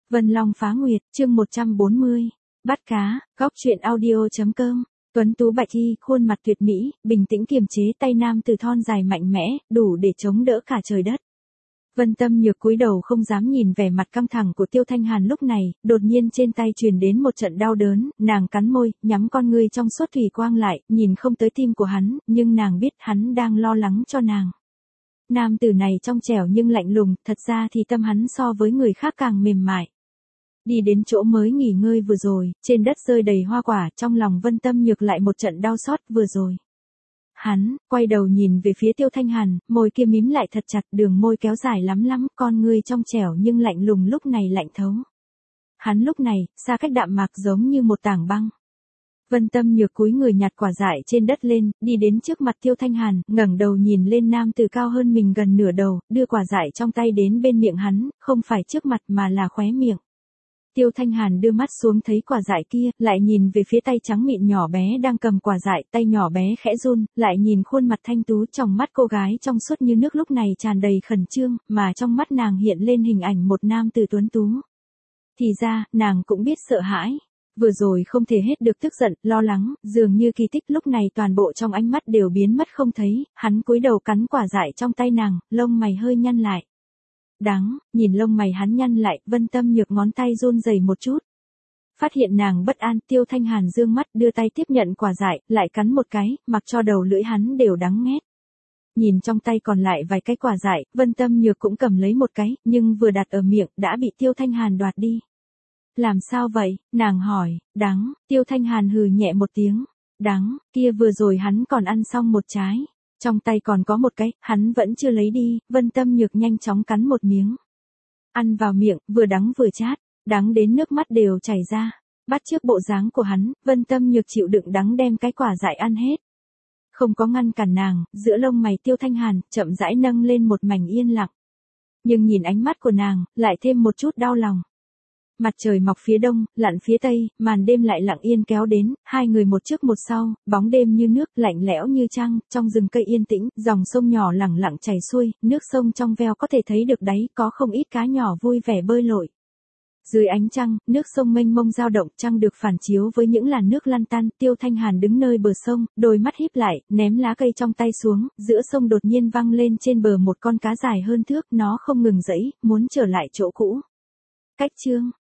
Vân Long Phá Nguyệt, chương 140. Bắt cá, góc truyện audio.com. Tuấn tú bạch y, khuôn mặt tuyệt mỹ, bình tĩnh kiềm chế, tay nam từ thon dài mạnh mẽ, đủ để chống đỡ cả trời đất. Vân Tâm Nhược cúi đầu không dám nhìn vẻ mặt căng thẳng của Tiêu Thanh Hàn lúc này, đột nhiên trên tay truyền đến một trận đau đớn, nàng cắn môi, nhắm con ngươi trong suốt thủy quang lại, nhìn không tới tim của hắn, nhưng nàng biết hắn đang lo lắng cho nàng. Nam tử này trong trẻo nhưng lạnh lùng, thật ra thì tâm hắn so với người khác càng mềm mại. Đi đến chỗ mới nghỉ ngơi vừa rồi, trên đất rơi đầy hoa quả, trong lòng Vân Tâm Nhược lại một trận đau xót vừa rồi. Hắn, quay đầu nhìn về phía Tiêu Thanh Hàn, môi kia mím lại thật chặt, đường môi kéo dài lắm, con ngươi trong trẻo nhưng lạnh lùng lúc này lạnh thấu. Hắn lúc này, xa cách đạm mạc giống như một tảng băng. Vân Tâm Nhược cúi người nhặt quả dại trên đất lên, đi đến trước mặt Tiêu Thanh Hàn, ngẩng đầu nhìn lên nam tử cao hơn mình gần nửa đầu, đưa quả dại trong tay đến bên miệng hắn, không phải trước mặt mà là khóe miệng. Tiêu Thanh Hàn đưa mắt xuống thấy quả dại kia, lại nhìn về phía tay trắng mịn nhỏ bé đang cầm quả dại, tay nhỏ bé khẽ run, lại nhìn khuôn mặt thanh tú trong mắt cô gái trong suốt như nước lúc này tràn đầy khẩn trương, mà trong mắt nàng hiện lên hình ảnh một nam tử tuấn tú. Thì ra, nàng cũng biết sợ hãi. Vừa rồi không thể hết được tức giận, lo lắng, dường như kỳ tích lúc này toàn bộ trong ánh mắt đều biến mất không thấy, hắn cúi đầu cắn quả dại trong tay nàng, lông mày hơi nhăn lại. Đáng, nhìn lông mày hắn nhăn lại, Vân Tâm Nhược ngón tay run rẩy một chút. Phát hiện nàng bất an, Tiêu Thanh Hàn dương mắt đưa tay tiếp nhận quả dại, lại cắn một cái, mặc cho đầu lưỡi hắn đều đắng nghét. Nhìn trong tay còn lại vài cái quả dại, Vân Tâm Nhược cũng cầm lấy một cái, nhưng vừa đặt ở miệng, đã bị Tiêu Thanh Hàn đoạt đi. Làm sao vậy, nàng hỏi, đắng, Tiêu Thanh Hàn hừ nhẹ một tiếng, đắng, kia vừa rồi hắn còn ăn xong một trái. Trong tay còn có một cái, hắn vẫn chưa lấy đi, Vân Tâm Nhược nhanh chóng cắn một miếng. Ăn vào miệng, vừa đắng vừa chát, đắng đến nước mắt đều chảy ra. Bắt chước bộ dáng của hắn, Vân Tâm Nhược chịu đựng đắng đem cái quả dại ăn hết. Không có ngăn cản nàng, giữa lông mày Tiêu Thanh Hàn, chậm rãi nâng lên một mảnh yên lặng. Nhưng nhìn ánh mắt của nàng, lại thêm một chút đau lòng. Mặt trời mọc phía đông, lặn phía tây, màn đêm lại lặng yên kéo đến, hai người một trước một sau, bóng đêm như nước, lạnh lẽo như trăng, trong rừng cây yên tĩnh, dòng sông nhỏ lẳng lặng chảy xuôi, nước sông trong veo có thể thấy được đáy, có không ít cá nhỏ vui vẻ bơi lội. Dưới ánh trăng, nước sông mênh mông dao động, trăng được phản chiếu với những làn nước lăn tăn, Tiêu Thanh Hàn đứng nơi bờ sông, đôi mắt híp lại, ném lá cây trong tay xuống, giữa sông đột nhiên văng lên trên bờ một con cá dài hơn thước, nó không ngừng giãy, muốn trở lại chỗ cũ. Cách chương